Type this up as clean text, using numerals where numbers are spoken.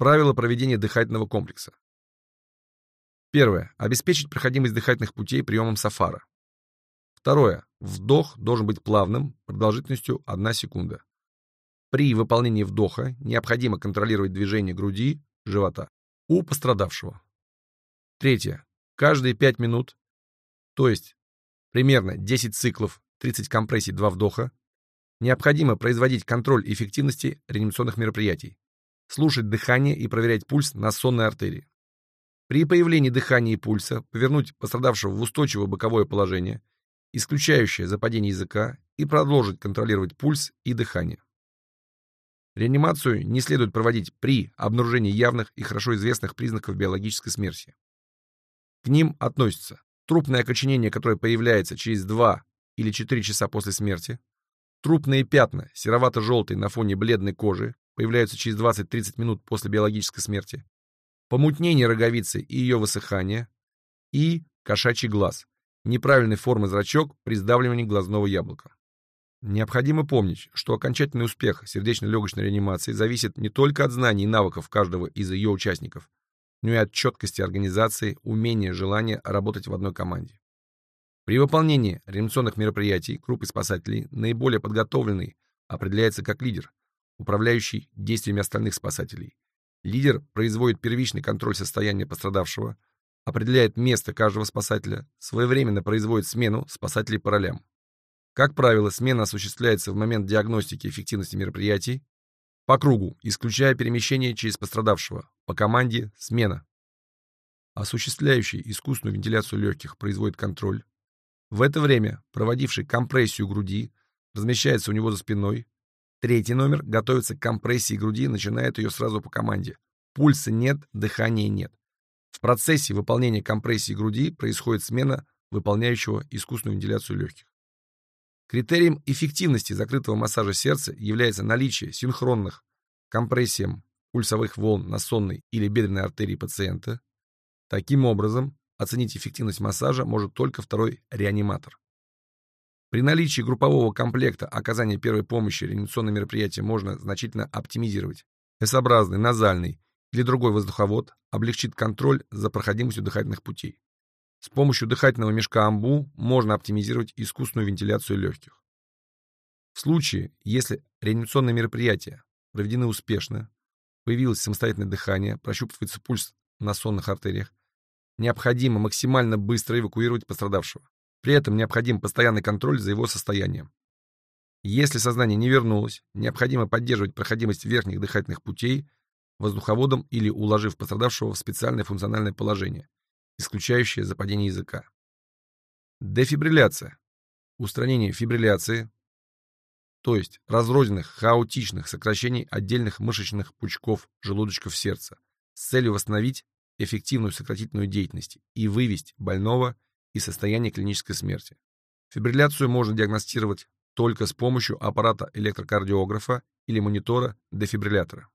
Правила проведения дыхательного комплекса. Первое. Обеспечить проходимость дыхательных путей приемом Сафара. Второе. Вдох должен быть плавным, продолжительностью 1 секунда. При выполнении вдоха необходимо контролировать движение груди, живота у пострадавшего. Третье. Каждые 5 минут, то есть примерно 10 циклов, 30 компрессий, 2 вдоха, необходимо производить контроль эффективности реанимационных мероприятий, слушать дыхание и проверять пульс на сонной артерии. При появлении дыхания и пульса повернуть пострадавшего в устойчивое боковое положение, исключающее западение языка, и продолжить контролировать пульс и дыхание. Реанимацию не следует проводить при обнаружении явных и хорошо известных признаков биологической смерти. К ним относятся трупное окоченение, которое появляется через 2 или 4 часа после смерти, трупные пятна серовато-желтые на фоне бледной кожи появляются через 20-30 минут после биологической смерти, помутнение роговицы и ее высыхание, и кошачий глаз, неправильной формы зрачок при сдавливании глазного яблока. Необходимо помнить, что окончательный успех сердечно-легочной реанимации зависит не только от знаний и навыков каждого из ее участников, но и от четкости организации, умения, желания работать в одной команде. При выполнении реанимационных мероприятий группой спасателей наиболее подготовленный определяется как лидер, управляющий действиями остальных спасателей. Лидер производит первичный контроль состояния пострадавшего, определяет место каждого спасателя, своевременно производит смену спасателей по ролям. Как правило, смена осуществляется в момент диагностики эффективности мероприятий по кругу, исключая перемещение через пострадавшего, по команде смена. Осуществляющий искусственную вентиляцию легких производит контроль. В это время проводивший компрессию груди размещается у него за спиной. Третий номер готовится к компрессии груди и начинает ее сразу по команде. Пульса нет, дыхания нет. В процессе выполнения компрессии груди происходит смена выполняющего искусственную вентиляцию легких. Критерием эффективности закрытого массажа сердца является наличие синхронных компрессиям пульсовых волн на сонной или бедренной артерии пациента. Таким образом, оценить эффективность массажа может только второй реаниматор. При наличии группового комплекта оказания первой помощи реанимационные мероприятия можно значительно оптимизировать. S-образный, назальный или другой воздуховод облегчит контроль за проходимостью дыхательных путей. С помощью дыхательного мешка АМБУ можно оптимизировать искусственную вентиляцию легких. В случае, если реанимационные мероприятия проведены успешно, появилось самостоятельное дыхание, прощупывается пульс на сонных артериях, необходимо максимально быстро эвакуировать пострадавшего. При этом необходим постоянный контроль за его состоянием. Если сознание не вернулось, необходимо поддерживать проходимость верхних дыхательных путей воздуховодом или уложив пострадавшего в специальное функциональное положение, исключающее западение языка. Дефибрилляция. Устранение фибрилляции, то есть разрозненных хаотичных сокращений отдельных мышечных пучков желудочков сердца с целью восстановить эффективную сократительную деятельность и вывести больного из состояния клинической смерти. Фибрилляцию можно диагностировать только с помощью аппарата электрокардиографа или монитора дефибриллятора.